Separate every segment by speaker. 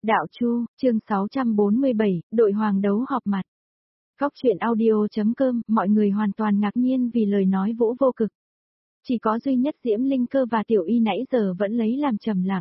Speaker 1: Đạo Chu, chương 647, đội hoàng đấu họp mặt. Góc chuyện audio.com, mọi người hoàn toàn ngạc nhiên vì lời nói Vũ Vô Cực. Chỉ có duy nhất Diễm Linh Cơ và Tiểu Y nãy giờ vẫn lấy làm trầm lặng.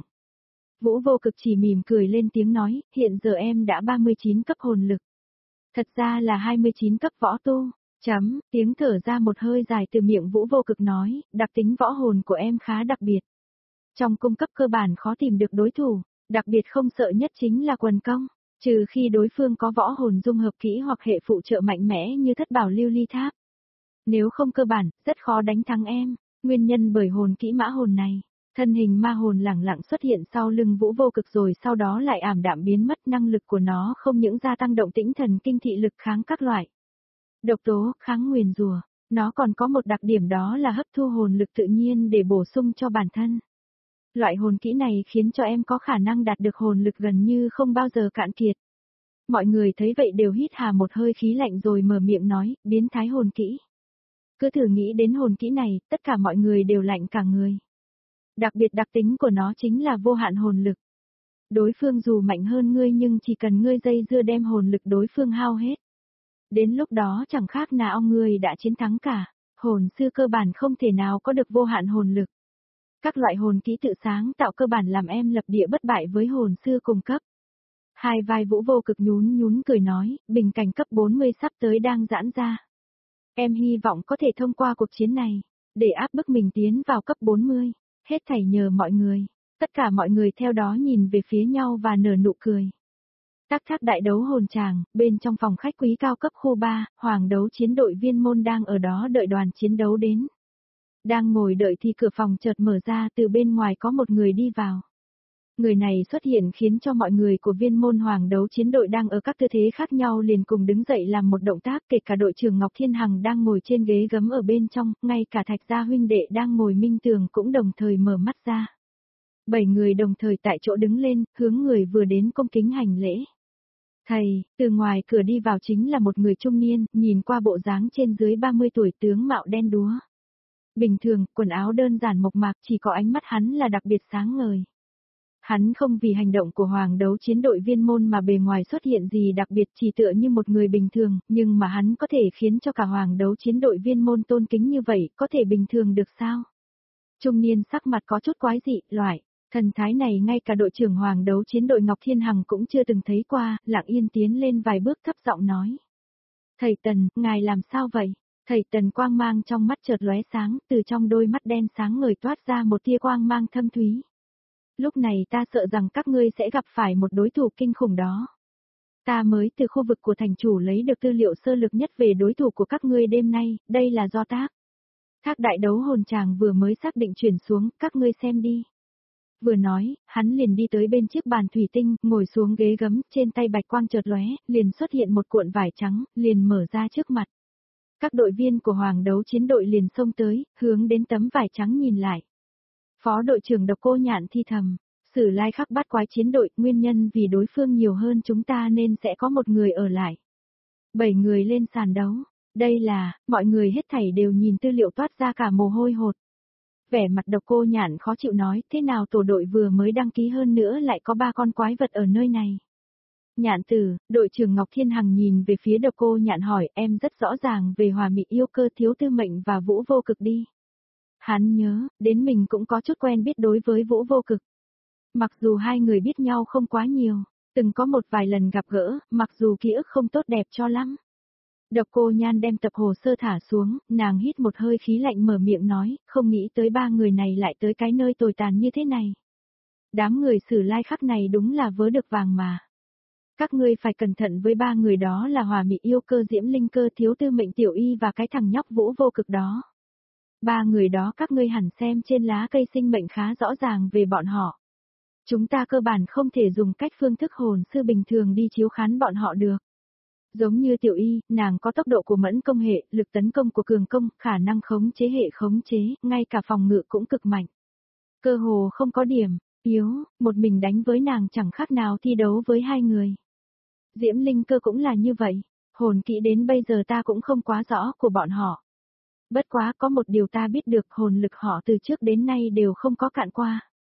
Speaker 1: Vũ Vô Cực chỉ mỉm cười lên tiếng nói, hiện giờ em đã 39 cấp hồn lực. Thật ra là 29 cấp võ tu. Tiếng thở ra một hơi dài từ miệng Vũ Vô Cực nói, đặc tính võ hồn của em khá đặc biệt. Trong cung cấp cơ bản khó tìm được đối thủ. Đặc biệt không sợ nhất chính là quần công, trừ khi đối phương có võ hồn dung hợp kỹ hoặc hệ phụ trợ mạnh mẽ như thất bảo lưu ly tháp. Nếu không cơ bản, rất khó đánh thắng em, nguyên nhân bởi hồn kỹ mã hồn này. Thân hình ma hồn lẳng lặng xuất hiện sau lưng Vũ Vô Cực rồi sau đó lại ảm đạm biến mất, năng lực của nó không những gia tăng động tĩnh thần kinh thị lực kháng các loại độc tố, kháng nguyền rủa, nó còn có một đặc điểm đó là hấp thu hồn lực tự nhiên để bổ sung cho bản thân. Loại hồn kỹ này khiến cho em có khả năng đạt được hồn lực gần như không bao giờ cạn kiệt. Mọi người thấy vậy đều hít hà một hơi khí lạnh rồi mở miệng nói, biến thái hồn kỹ. Cứ thử nghĩ đến hồn kỹ này, tất cả mọi người đều lạnh cả người. Đặc biệt đặc tính của nó chính là vô hạn hồn lực. Đối phương dù mạnh hơn ngươi nhưng chỉ cần ngươi dây dưa đem hồn lực đối phương hao hết. Đến lúc đó chẳng khác nào ngươi đã chiến thắng cả, hồn sư cơ bản không thể nào có được vô hạn hồn lực. Các loại hồn kỹ tự sáng tạo cơ bản làm em lập địa bất bại với hồn sư cùng cấp. Hai vai Vũ Vô Cực nhún cười nói, bình cảnh cấp 40 sắp tới đang giãn ra. Em hy vọng có thể thông qua cuộc chiến này, để áp bức mình tiến vào cấp 40, hết thảy nhờ mọi người. Tất cả mọi người theo đó nhìn về phía nhau và nở nụ cười. Tác thác đại đấu hồn tràng, bên trong phòng khách quý cao cấp khu 3, hoàng đấu chiến đội Viên Môn đang ở đó đợi đoàn chiến đấu đến. Đang ngồi đợi thì cửa phòng chợt mở ra, từ bên ngoài có một người đi vào. Người này xuất hiện khiến cho mọi người của Viên Môn hoàng đấu chiến đội đang ở các tư thế khác nhau liền cùng đứng dậy làm một động tác, kể cả đội trưởng Ngọc Thiên Hằng đang ngồi trên ghế gấm ở bên trong, ngay cả Thạch Gia huynh đệ đang ngồi minh tường cũng đồng thời mở mắt ra. 7 người đồng thời tại chỗ đứng lên, hướng người vừa đến cung kính hành lễ. Thầy, từ ngoài cửa đi vào chính là một người trung niên, nhìn qua bộ dáng trên dưới 30 tuổi, tướng mạo đen đúa. Bình thường, quần áo đơn giản mộc mạc, chỉ có ánh mắt hắn là đặc biệt sáng ngời. Hắn không vì hành động của hoàng đấu chiến đội Viên Môn mà bề ngoài xuất hiện gì đặc biệt, chỉ tựa như một người bình thường, nhưng mà hắn có thể khiến cho cả hoàng đấu chiến đội Viên Môn tôn kính như vậy, có thể bình thường được sao? Trung niên sắc mặt có chút quái dị, loại thần thái này ngay cả đội trưởng hoàng đấu chiến đội Ngọc Thiên Hằng cũng chưa từng thấy qua, lặng yên tiến lên vài bước thấp giọng nói. Thầy Tần, ngài làm sao vậy? Thầy Tần quang mang trong mắt chợt lóe sáng, từ trong đôi mắt đen sáng ngời toát ra một tia quang mang thâm thúy. Lúc này ta sợ rằng các ngươi sẽ gặp phải một đối thủ kinh khủng đó. Ta mới từ khu vực của thành chủ lấy được tư liệu sơ lược nhất về đối thủ của các ngươi đêm nay, đây là do thác đại đấu hồn tràng vừa mới xác định chuyển xuống, các ngươi xem đi. Vừa nói, hắn liền đi tới bên chiếc bàn thủy tinh, ngồi xuống ghế gấm, trên tay bạch quang chợt lóe, liền xuất hiện một cuộn vải trắng, liền mở ra trước mặt. Các đội viên của hoàng đấu chiến đội liền xông tới, hướng đến tấm vải trắng nhìn lại. Phó đội trưởng Độc Cô Nhạn thi thầm, Sử Lai Khắc Bát Quái chiến đội, nguyên nhân vì đối phương nhiều hơn chúng ta nên sẽ có một người ở lại. 7 người lên sàn đấu, đây là, mọi người hết thảy đều nhìn tư liệu toát ra cả mồ hôi hột. Vẻ mặt Độc Cô Nhạn khó chịu nói, thế nào tổ đội vừa mới đăng ký hơn nữa lại có 3 con quái vật ở nơi này. Nhạn tử, đội trưởng Ngọc Thiên Hằng nhìn về phía Độc Cô Nhạn hỏi, em rất rõ ràng về Hòa Mị Yêu Cơ, Thiếu Tư Mệnh và Vũ Vô Cực đi. Hắn nhớ, đến mình cũng có chút quen biết đối với Vũ Vô Cực. Mặc dù hai người biết nhau không quá nhiều, từng có một vài lần gặp gỡ, mặc dù ký ức không tốt đẹp cho lắm. Độc Cô Nhan đem tập hồ sơ thả xuống, nàng hít một hơi khí lạnh mở miệng nói, không nghĩ tới 3 người này lại tới cái nơi tồi tàn như thế này. Đám người Sử Lai Khắc này đúng là vớ được vàng mà. Các ngươi phải cẩn thận với 3 người đó là Hòa Mị Yêu Cơ, Diễm Linh Cơ, Thiếu Tư Mệnh, Tiểu Y và cái thằng nhóc Vũ Vô Cực đó. 3 người đó các ngươi hẳn xem trên lá cây sinh mệnh khá rõ ràng về bọn họ. Chúng ta cơ bản không thể dùng cách phương thức hồn sư bình thường đi chiếu khán bọn họ được. Giống như Tiểu Y, nàng có tốc độ của mẫn công hệ, lực tấn công của cường công, khả năng khống chế hệ khống chế, ngay cả phòng ngự cũng cực mạnh. Cơ hồ không có điểm yếu, một mình đánh với nàng chẳng khác nào thi đấu với 2 người. Diễm Linh Cơ cũng là như vậy, hồn kỹ đến bây giờ ta cũng không quá rõ của bọn họ. Bất quá có một điều ta biết được, hồn lực họ từ trước đến nay đều không có cạn qua.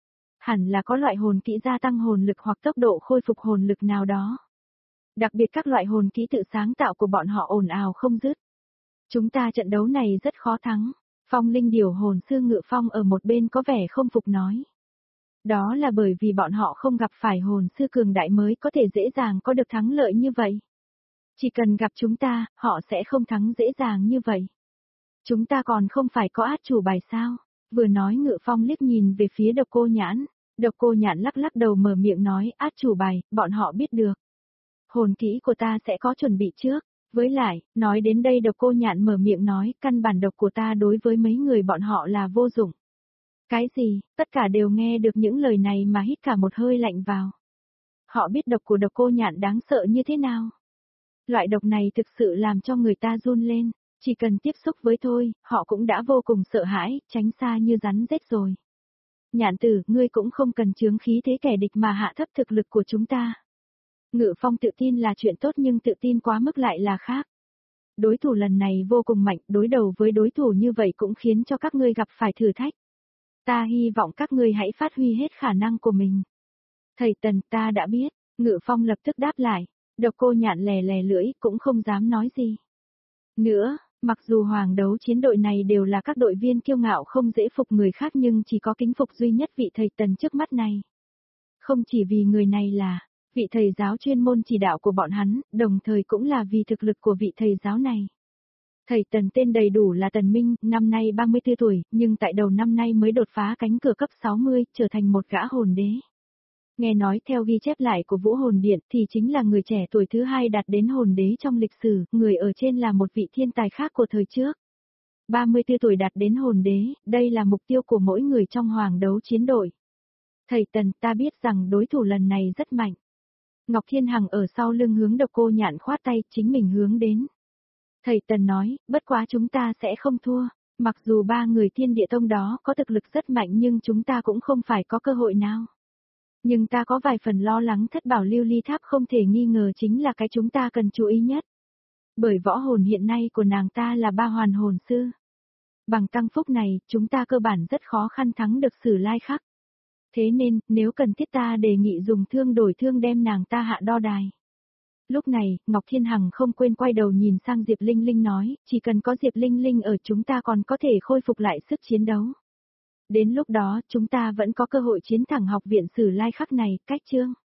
Speaker 1: hẳn là có loại hồn kỹ gia tăng hồn lực hoặc tốc độ khôi phục hồn lực nào đó. Đặc biệt các loại hồn kỹ tự sáng tạo của bọn họ ồn ào không dứt. Chúng ta trận đấu này rất khó thắng. Phong Linh điều hồn sư Ngự Phong ở một bên có vẻ không phục nói. Đó là bởi vì bọn họ không gặp phải hồn sư cường đại mới có thể dễ dàng có được thắng lợi như vậy. Chỉ cần gặp chúng ta, họ sẽ không thắng dễ dàng như vậy. Chúng ta còn không phải có át chủ bài sao? Vừa nói Ngự Phong liếc nhìn về phía Độc Cô Nhãn. Độc Cô Nhãn lắc lắc đầu mở miệng nói át chủ bài, bọn họ biết được. Hồn kỹ của ta sẽ có chuẩn bị trước. Với lại, nói đến đây Độc Cô Nhạn mở miệng nói, căn bản độc của ta đối với mấy người bọn họ là vô dụng. Cái gì, tất cả đều nghe được những lời này mà hít cả một hơi lạnh vào. Họ biết độc của Độc Cô Nhạn đáng sợ như thế nào. Loại độc này thực sự làm cho người ta run lên, chỉ cần tiếp xúc với thôi, họ cũng đã vô cùng sợ hãi, tránh xa như rắn rết rồi. Nhạn tử, ngươi cũng không cần chướng khí thế kẻ địch mà hạ thấp thực lực của chúng ta. Ngự Phong tự tin là chuyện tốt nhưng tự tin quá mức lại là khác. Đối thủ lần này vô cùng mạnh, đối đầu với đối thủ như vậy cũng khiến cho các ngươi gặp phải thử thách. Ta hy vọng các ngươi hãy phát huy hết khả năng của mình. Thầy Tần, ta đã biết. Ngự Phong lập tức đáp lại. Độc Cô Nhạn lè lè lưỡi, cũng không dám nói gì. Nữa, mặc dù hoàng đấu chiến đội này đều là các đội viên kiêu ngạo không dễ phục người khác nhưng chỉ có kính phục duy nhất vị thầy Tần trước mắt này. Không chỉ vì người này là vị thầy giáo chuyên môn chỉ đạo của bọn hắn, đồng thời cũng là vì thực lực của vị thầy giáo này. Thầy Tần tên đầy đủ là Tần Minh, năm nay 34 tuổi, nhưng tại đầu năm nay mới đột phá cánh cửa cấp 60, trở thành một gã hồn đế. Nghe nói theo ghi chép lại của Vũ Hồn Điện thì chính là người trẻ tuổi thứ hai đạt đến hồn đế trong lịch sử, người ở trên là một vị thiên tài khác của thời trước. 34 tuổi đạt đến hồn đế, đây là mục tiêu của mỗi người trong hoàng đấu chiến đội. Thầy Tần, ta biết rằng đối thủ lần này rất mạnh. Ngọc Thiên Hằng ở sau lưng hướng Độc Cô Nhạn khoát tay, chính mình hướng đến. Thầy Tần nói, bất quá chúng ta sẽ không thua, mặc dù ba người Thiên Địa Tông đó có thực lực rất mạnh nhưng chúng ta cũng không phải có cơ hội nào. Nhưng ta có vài phần lo lắng Thất Bảo Lưu Ly Tháp không thể nghi ngờ chính là cái chúng ta cần chú ý nhất. Bởi võ hồn hiện nay của nàng ta là ba hoàn hồn sư. Bằng tăng phúc này, chúng ta cơ bản rất khó khăn thắng được Sử Lai Khắc. Thế nên, nếu cần thiết ta đề nghị dùng thương đổi thương đem nàng ta hạ đo đài. Lúc này, Ngọc Thiên Hằng không quên quay đầu nhìn sang Diệp Linh Linh nói, chỉ cần có Diệp Linh Linh ở chúng ta còn có thể khôi phục lại sức chiến đấu. Đến lúc đó, chúng ta vẫn có cơ hội chiến thẳng học viện Sử Lai Khắc này, cách chương.